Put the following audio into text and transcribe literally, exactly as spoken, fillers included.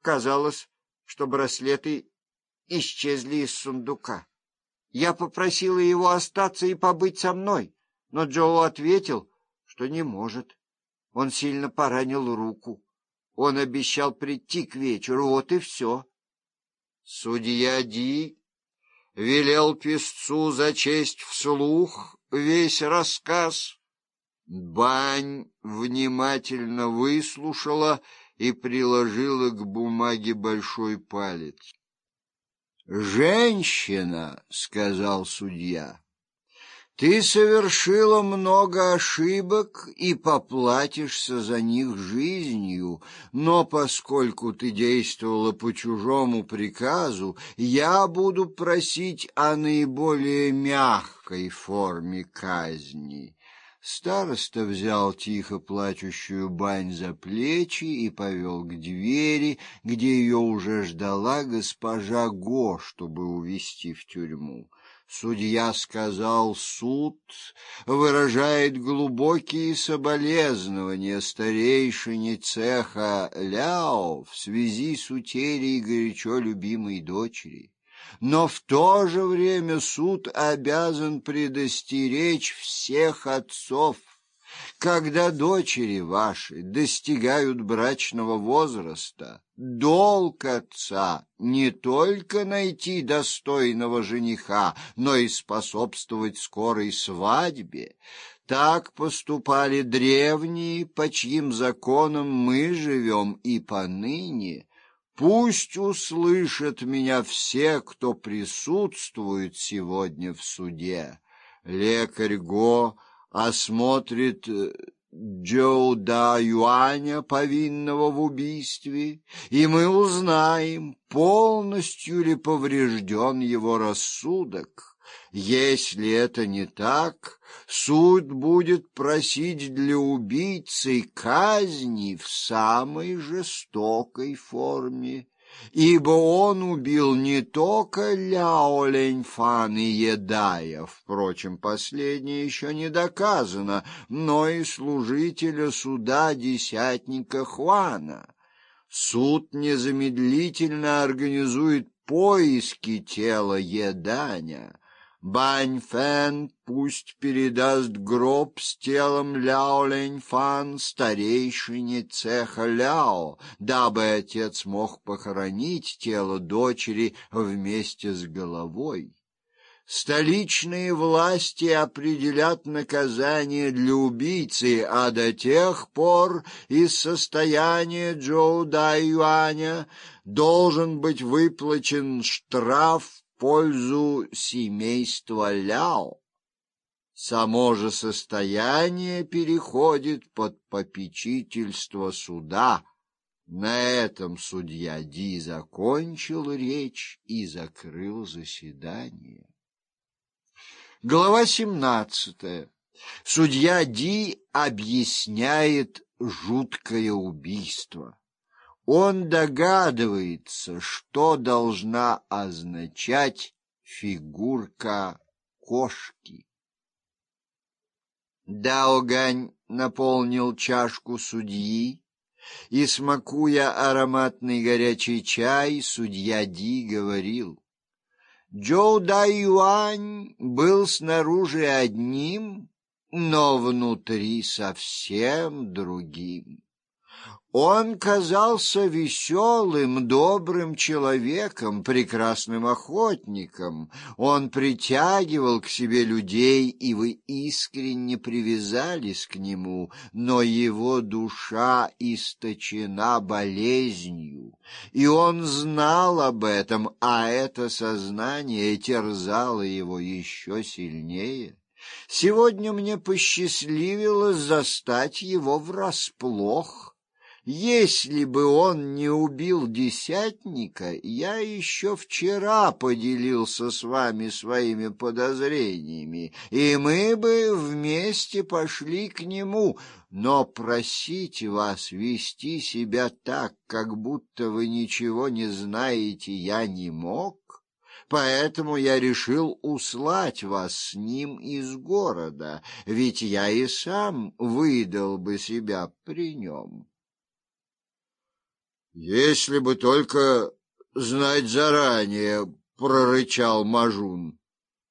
казалось, что браслеты исчезли из сундука. Я попросила его остаться и побыть со мной, но Джоу ответил, что не может. Он сильно поранил руку. Он обещал прийти к вечеру, вот и все. Судья Ди велел писцу зачесть вслух весь рассказ. Бань внимательно выслушала и приложила к бумаге большой палец. «Женщина, — сказал судья, — ты совершила много ошибок и поплатишься за них жизнью, но поскольку ты действовала по чужому приказу, я буду просить о наиболее мягкой форме казни». Староста взял тихо плачущую Бань за плечи и повел к двери, где ее уже ждала госпожа Го, чтобы увезти в тюрьму. Судья сказал: суд выражает глубокие соболезнования старейшине цеха Ляо в связи с утерей горячо любимой дочери. Но в то же время суд обязан предостеречь всех отцов: когда дочери ваши достигают брачного возраста, долг отца не только найти достойного жениха, но и способствовать скорой свадьбе. Так поступали древние, по чьим законам мы живем и поныне. Пусть услышат меня все, кто присутствует сегодня в суде. Лекарь Го осмотрит Джоу Да Юаня, повинного в убийстве, и мы узнаем, полностью ли поврежден его рассудок. Если это не так, суд будет просить для убийцы казни в самой жестокой форме, ибо он убил не только Ляо Лэньфан и Едая, впрочем, последнее еще не доказано, но и служителя суда десятника Хуана. Суд незамедлительно организует поиски тела Еданя. Бань Фэн пусть передаст гроб с телом Ляо Лэньфан старейшине цеха Ляо, дабы отец мог похоронить тело дочери вместе с головой. Столичные власти определят наказание для убийцы, а до тех пор из состояния Джоу Да Юаня должен быть выплачен штраф в пользу семейства Ляо. Само же состояние переходит под попечительство суда. На этом судья Ди закончил речь и закрыл заседание. Глава семнадцатая. Судья Ди объясняет жуткое убийство. Он догадывается, что должна означать фигурка кошки. Дао Гань наполнил чашку судьи, и, смакуя ароматный горячий чай, судья Ди говорил: Джоу Да Юань был снаружи одним, но внутри совсем другим. Он казался веселым, добрым человеком, прекрасным охотником. Он притягивал к себе людей, и вы искренне привязались к нему, но его душа источена болезнью, и он знал об этом, а это сознание терзало его еще сильнее. Сегодня мне посчастливилось застать его врасплох. Если бы он не убил десятника, я еще вчера поделился с вами своими подозрениями, и мы бы вместе пошли к нему, но просить вас вести себя так, как будто вы ничего не знаете, я не мог, поэтому я решил услать вас с ним из города, ведь я и сам выдал бы себя при нем. Если бы только знать заранее, — прорычал Мажун.